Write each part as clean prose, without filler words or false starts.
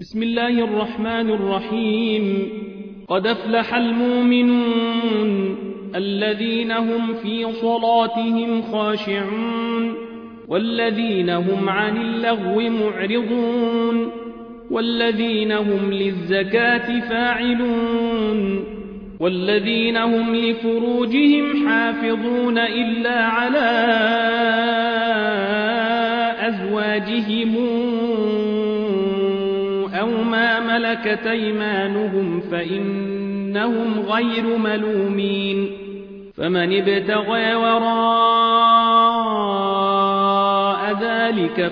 بسم الله الرحمن الرحيم. قد أفلح المؤمنون الذين هم في صلاتهم خاشعون والذين هم عن اللغو معرضون والذين هم للزكاة فاعلون والذين هم لفروجهم حافظون إلا على أزواجهم أو ما ملكت أيمانهم فإنهم غير ملومين. فمن ابتغى وراء ذلك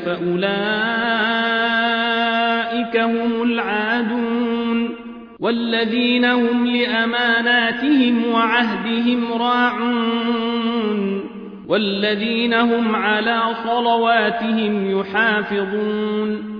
فأولئك هم العادون والذين هم لأماناتهم وعهدهم راعون والذين هم على صلواتهم يحافظون.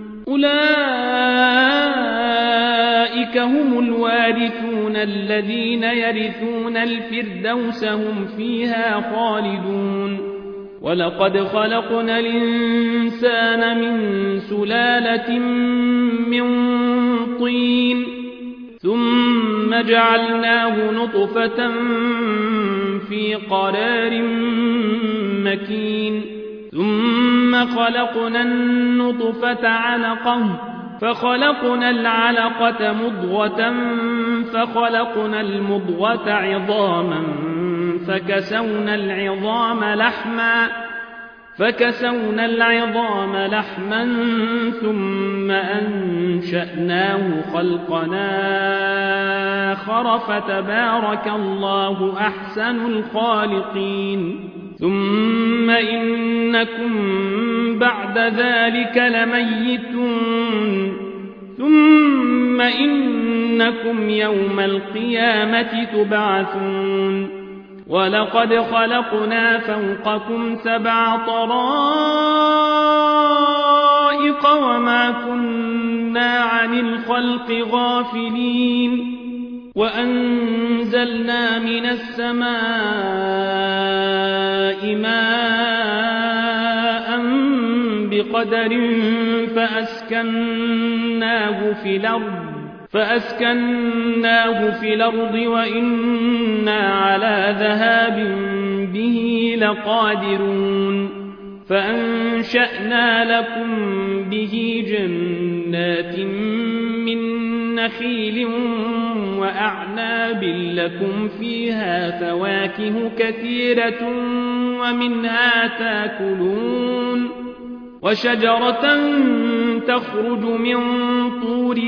أولئك هم الوارثون الذين يرثون الفردوس هم فيها خالدون. ولقد خلقنا الإنسان من سلالة من طين ثم جعلناه نطفة في قرار مكين ثم خلقنا النطفة علقة فخلقنا العلقة مضغة فخلقنا المضغة عظاما فكسونا العظام لحما ثم أنشأناه خلقنا آخر فتبارك الله أحسن الخالقين. ثم إنكم بعد ذلك لميتون ثم إنكم يوم القيامة تبعثون. ولقد خلقنا فوقكم 7 طرائق وما كنا عن الخلق غافلين. وأنزلنا من السماء ماء بقدر فأسكناه في الأرض وإنا على ذهاب به لقادرون. فأنشأنا لكم به جنات من نخيل وأعناب لكم فيها فواكه كثيرة ومنها تاكلون. وشجرة تخرج من طور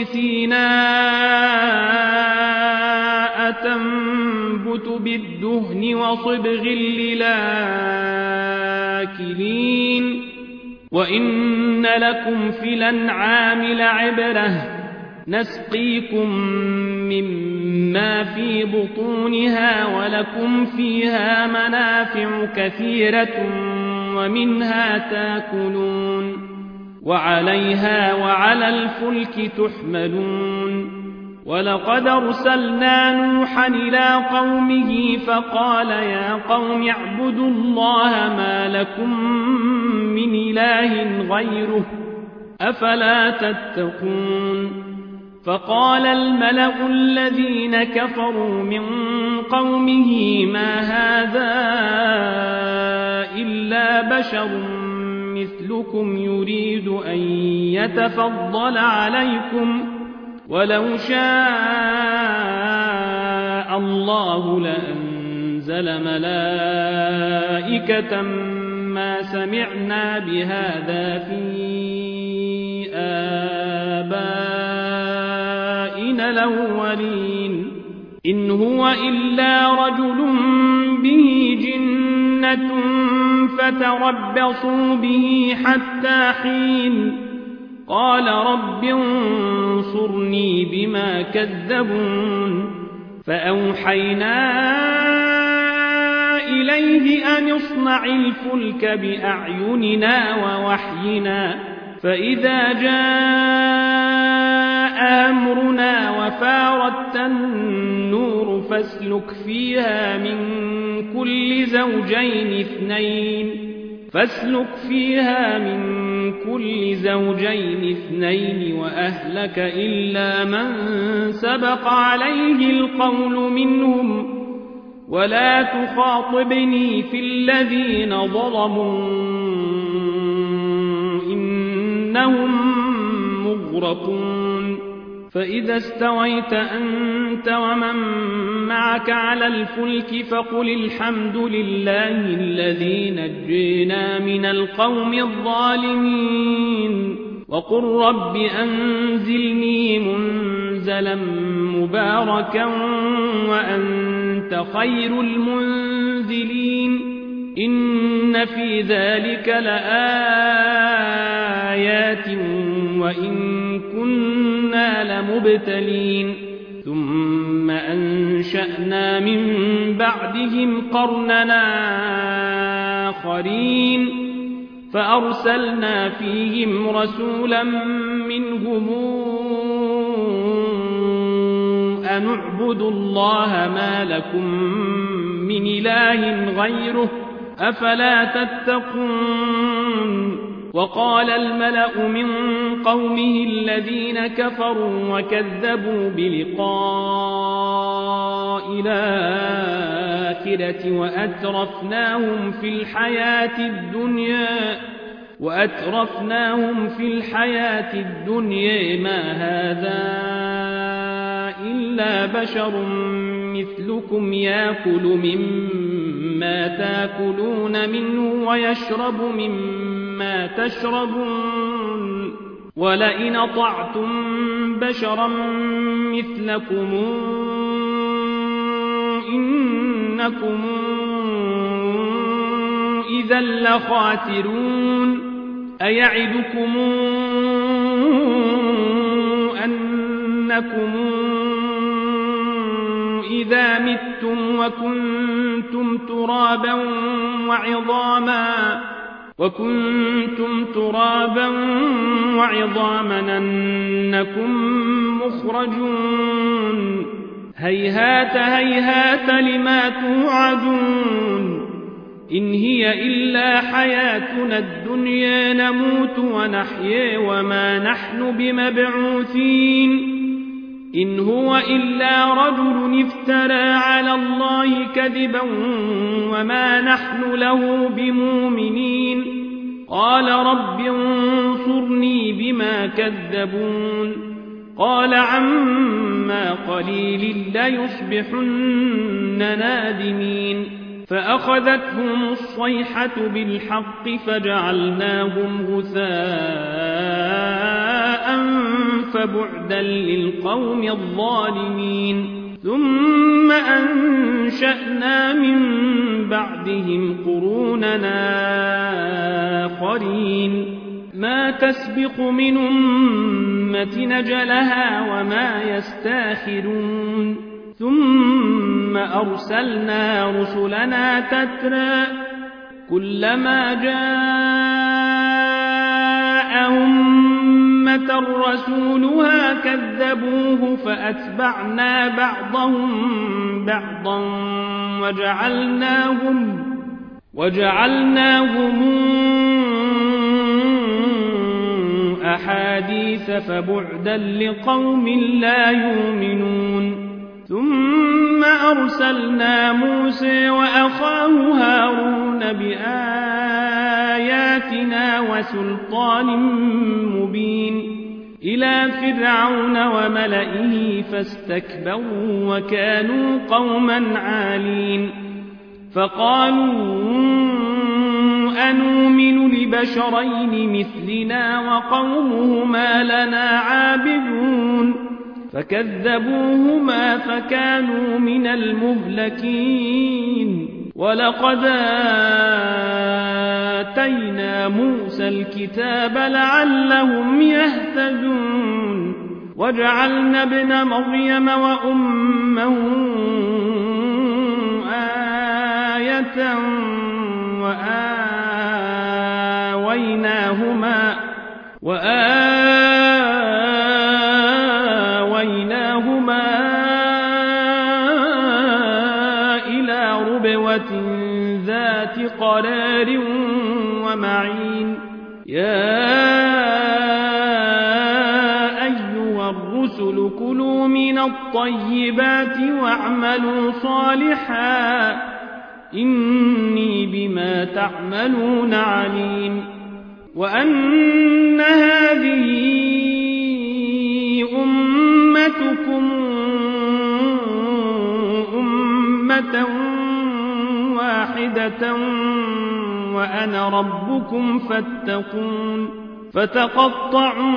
سيناء تنبت بالدهن وصبغ للآكلين. وإن لكم في الأنعام لعبرة نسقيكم مما في بطونها ولكم فيها منافع كثيرة ومنها تاكلون وعليها وعلى الفلك تحملون. ولقد أرسلنا نوحا إلى قومه فقال يا قوم اعبدوا الله ما لكم من إله غيره أفلا تتقون. فقال الملأ الذين كفروا من قومه ما هذا إلا بشر مثلكم يريد أن يتفضل عليكم ولو شاء الله لأنزل ملائكة ما سمعنا بهذا في آبائنا الأولين إن هو إلا رجل به جنة فتربصوا به حتى حين. قال رب انصرني بما كذبون. فأوحينا إليه أن اصنع الفلك بأعيننا ووحينا فإذا جاء أمرنا وفارت النور فاسلك فيها من كل زوجين 2 كل زوجين اثنين وأهلك إلا من سبق عليه القول منهم ولا تخاطبني في الذين ظلموا إنهم مغرقون فإذا استويت أنت ومن معك على الفلك فقل الحمد لله الذي نجينا من القوم الظالمين وقل رب أنزلني منزلا مباركا وأنت خير المنزلين إن في ذلك لآيات وإن كنا لمبتلين ثم أنشأنا من بعدهم قرننا آخرين فأرسلنا فيهم رسولا منهم أن اعبدوا الله ما لكم من إله غيره أفلا تتقون وقال الملأ من قومه الذين كفروا وكذبوا بلقاء الآخرة وأترفناهم في الحياة الدنيا ما هذا إلا بشر مثلكم يأكل مما تأكلون منه ويشرب مما تشربون ولئن أطعتم بشرا مثلكم إنكم إذا لخاسرون أيعدكم أنكم إذا متم وكنتم ترابا وعظاما أنكم مخرجون هيهات هيهات لما توعدون إن هي إلا حياتنا الدنيا نموت ونحيا وما نحن بمبعوثين إن هو إلا رجل افترى على الله كذبا وما نحن له بمؤمنين قال رب انصرني بما كذبون قال عما قليل ليصبحن نادمين فأخذتهم الصيحة بالحق فجعلناهم غثاء فبعدا للقوم الظالمين ثم أنشأنا من بعدهم قروننا آخرين ما تسبق من أمة نجلها وما يستاخرون ثم أرسلنا رسلنا تترى كلما جاء أمة رسولها كذبوه فأتبعنا بعضهم بعضا وجعلناهم أحاديث فبعدا لقوم لا يؤمنون ثم أرسلنا موسى وأخاه هارون بآياتنا وسلطان مبين إلى فرعون وملئه فاستكبروا وكانوا قوما عالين فقالوا أنؤمن لبشرين مثلنا وقومهما لنا عابدون فكذبوهما فكانوا من المهلكين ولقد آتينا موسى الكتاب لعلهم يهتدون وجعلنا ابن مريم وأمه آية وآويناهما إلى ربوة ذات قرار ومعين الرسل كلوا من الطيبات واعملوا صالحا إني بما تعملون عليم وأن هذه أمتكم أمة واحدة وأنا ربكم فاتقون فتقطعوا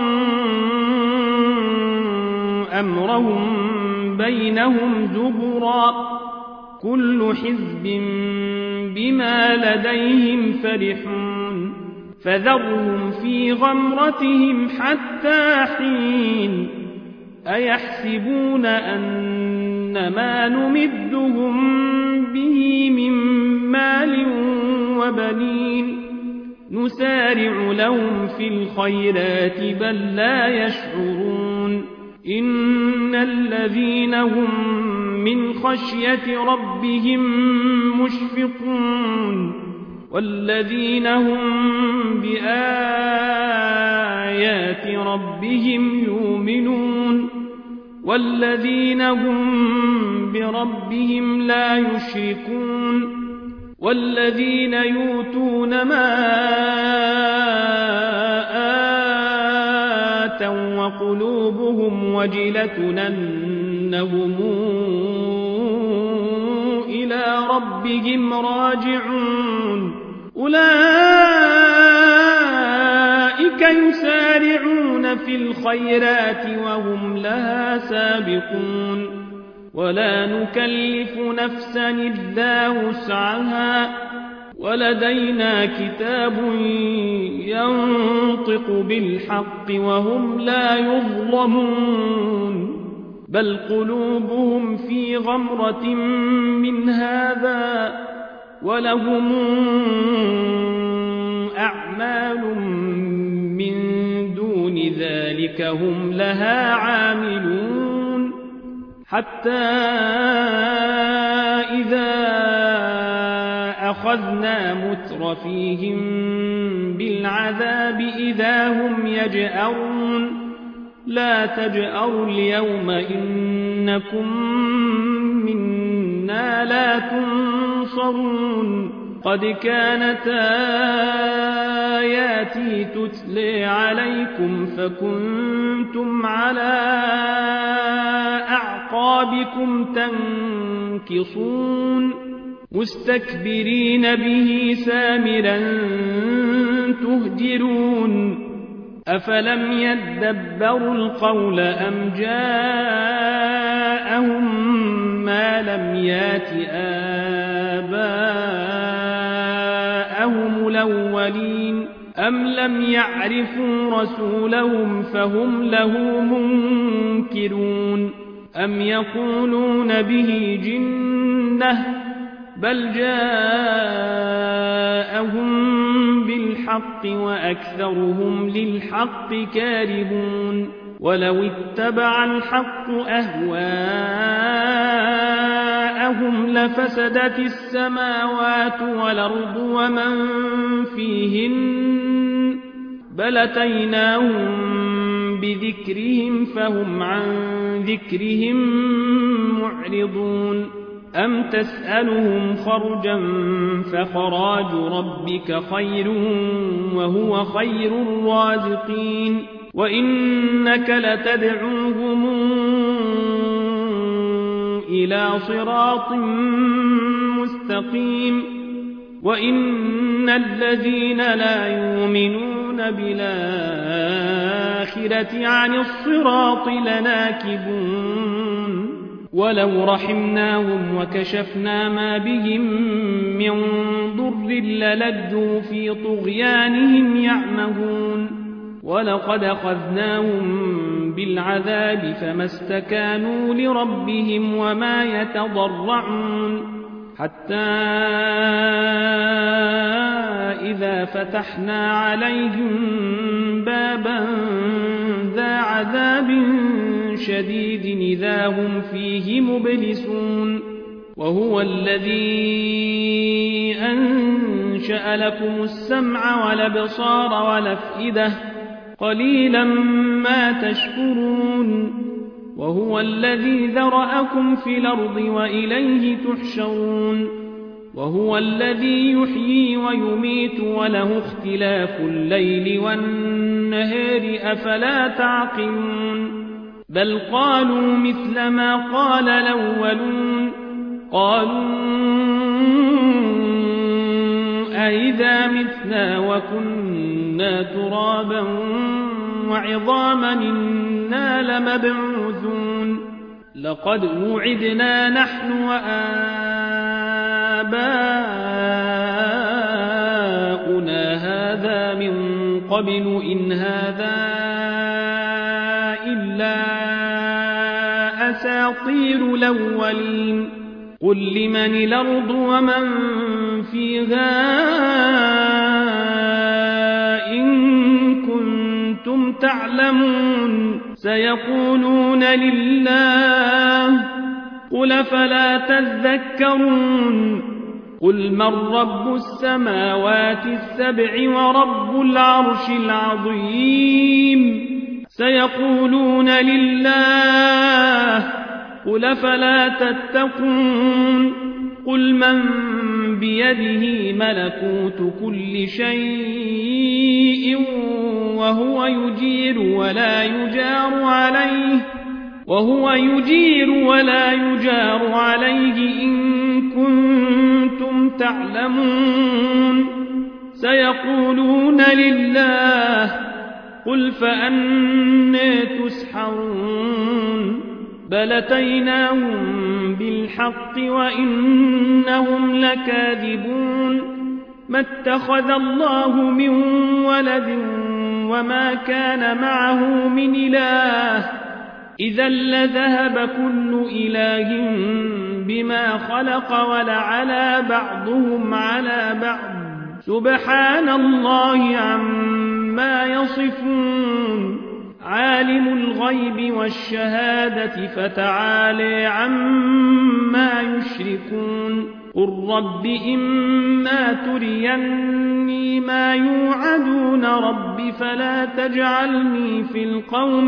أمرهم بينهم زبرا كل حزب بما لديهم فرحون فذرهم في غمرتهم حتى حين أيحسبون أن ما نمدهم به من مال وبنين نسارع لهم في الخيرات بل لا يشعرون إن الذين هم من خشية ربهم مشفقون والذين هم بآيات ربهم يؤمنون والذين هم بربهم لا يشركون والذين يؤتون ما آتوا وقلوبهم وجلة أنهم إلى ربهم راجعون أولئك يسارعون في الخيرات وهم لها سابقون ولا نكلف نفسا إلا وسعها ولدينا كتاب ينطق بالحق وهم لا يظلمون بل قلوبهم في غمرة من هذا ولهم أعمال من دون ذلك هم لها عاملون حتى إذا أخذنا مترفيهم بالعذاب إذا هم يجأرون لا تجأروا اليوم إنكم منا لا تنصرون قد كانت آياتي تتلى عليكم فكنتم على أعقابكم تنكصون مستكبرين به سامرا تهجرون أفلم يدبروا القول أم جاءهم ما لم يات آباءهم الأولين أم لم يعرفوا رسولهم فهم له منكرون أم يقولون به جنة بل جاءهم بالحق وأكثرهم للحق كارهون ولو اتبع الحق أهواءهم لفسدت السماوات والأرض ومن فيهن بل أتيناهم بذكرهم فهم عن ذكرهم معرضون أم تسألهم خرجا فخراج ربك خير وهو خير الرازقين وإنك لتدعوهم إلى صراط مستقيم وإن الذين لا يؤمنون بالآخرة عن الصراط لناكبون ولو رحمناهم وكشفنا ما بهم من ضر للجوا في طغيانهم يعمهون ولقد أخذناهم بالعذاب فما استكانوا لربهم وما يتضرعون حتى إذا فتحنا عليهم بابا ذا عذاب شديد إذا هم فيه مبلسون وهو الذي أنشأ لكم السمع والأبصار والأفئدة قليلا ما تشكرون وهو الذي ذرأكم في الأرض وإليه تحشرون وهو الذي يحيي ويميت وله اختلاف الليل والنهار أفلا تعقلون بل قالوا مثل ما قال الأولون قالوا أئذا متنا وكنا ترابا وعظاما إنا لمبعوثون لقد وعدنا نحن وآباؤنا هذا من قبل إن هذا إلا أساطير الأولين قل لمن الأرض ومن فيها إن كنتم تعلمون سيقولون لله قل فلا تذكرون قل من رب السماوات السبع ورب العرش العظيم سيقولون لله قل فلا تتقون قل من بيده ملكوت كل شيء وهو يجير ولا يجار عليه إن كنتم تعلمون سيقولون لله قل فأنى تسحرون بل أتيناهم بالحق وإنهم لكاذبون ما اتخذ الله من ولد وما كان معه من إله إذا لذهب كل إله بما خلق ولعلى بعضهم على بعض سبحان الله عما يصفون عالم الغيب والشهادة فتعالى عما يشركون قل رب إما تريني ما يوعدون رب فلا تجعلني في القوم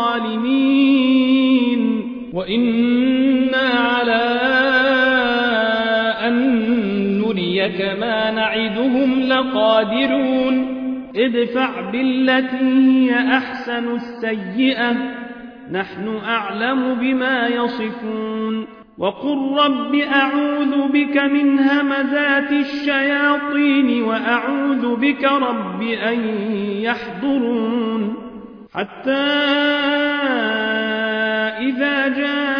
الظالمين وإنا على أن نريك ما نعدهم لقادرون ادفع بالتي هي أحسن السيئة نحن أعلم بما يصفون وقل رب أعوذ بك من همزات الشياطين وأعوذ بك رب أن يحضرون حتى إذا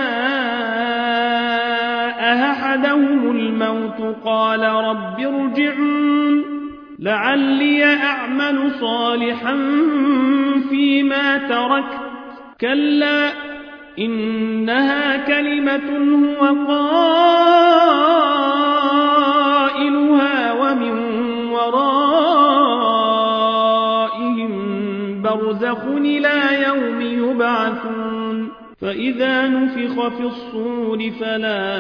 جاء أحدهم الموت قال رب ارجعون لعلي أعمل صالحا فيما تركت كلا إنها كلمة هو قائلها ومن ورائهم برزخ إلى يوم يبعثون فإذا نفخ في الصور فلا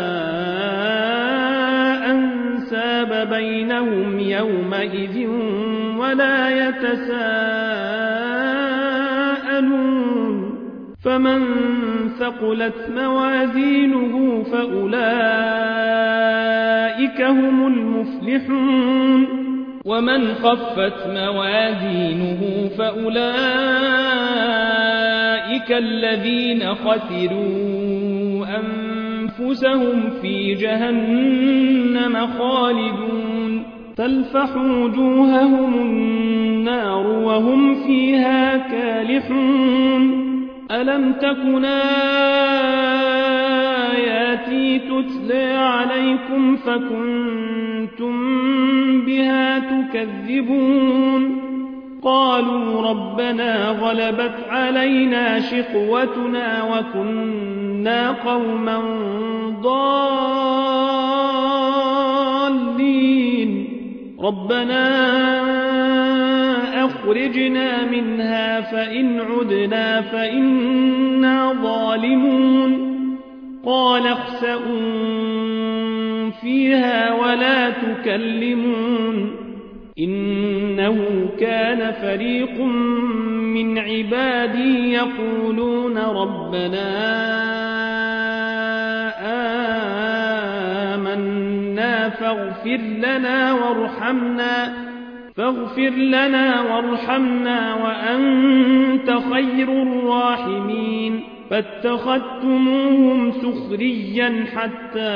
أنساب بينهم يومئذ ولا يتساءلون فمن ثقلت موازينه فأولئك هم المفلحون ومن خفت موازينه فأولئك الذين خسروا أنفسهم في جهنم خالدون تلفح وجوههم النار وهم فيها كالحون ألم تكن آياتي تتلى عليكم فكنتم بها تكذبون قالوا ربنا غلبت علينا شقوتنا وكنا قوما ضالين ربنا أخرجنا منها فإن عدنا فإنا ظالمون قال اخسئوا فيها ولا تكلمون إنه كان فريق من عبادي يقولون ربنا آمنا فاغفر لنا وارحمنا وأنت خير الراحمين فاتخذتموهم سخريا حتى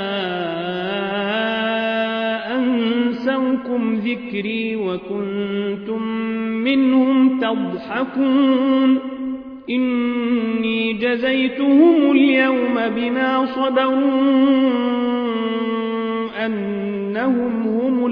أنسوكم ذكري وكنتم منهم تضحكون إني جزيتهم اليوم بما صبروا أنهم هم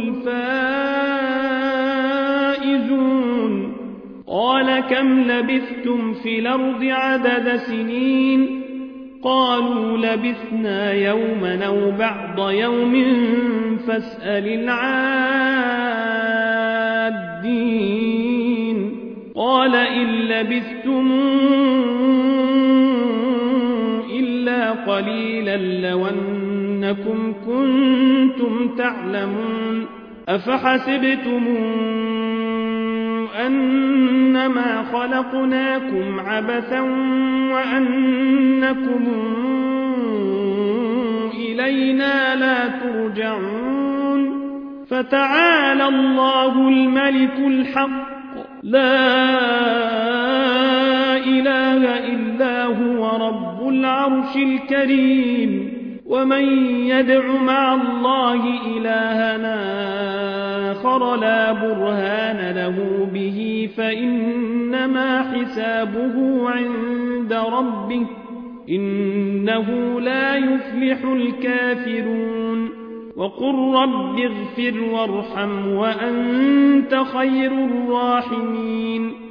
الفائزون قال كم لبثتم في الأرض عدد سنين قالوا لبثنا يوما أو بعض يوم فاسأل العادين قال إن لبثتم إلا قليلا لو أنكم كنتم تعلمون أفحسبتم أنما خلقناكم عبثا وأنكم إلينا لا ترجعون فتعالى الله الملك الحق لا إله إلا هو رب العرش الكريم ومن يدع مع الله إلهنا آخر لا برهان له به فإنما حسابه عند ربه إنه لا يفلح الكافرون وقل رب اغفر وارحم وأنت خير الراحمين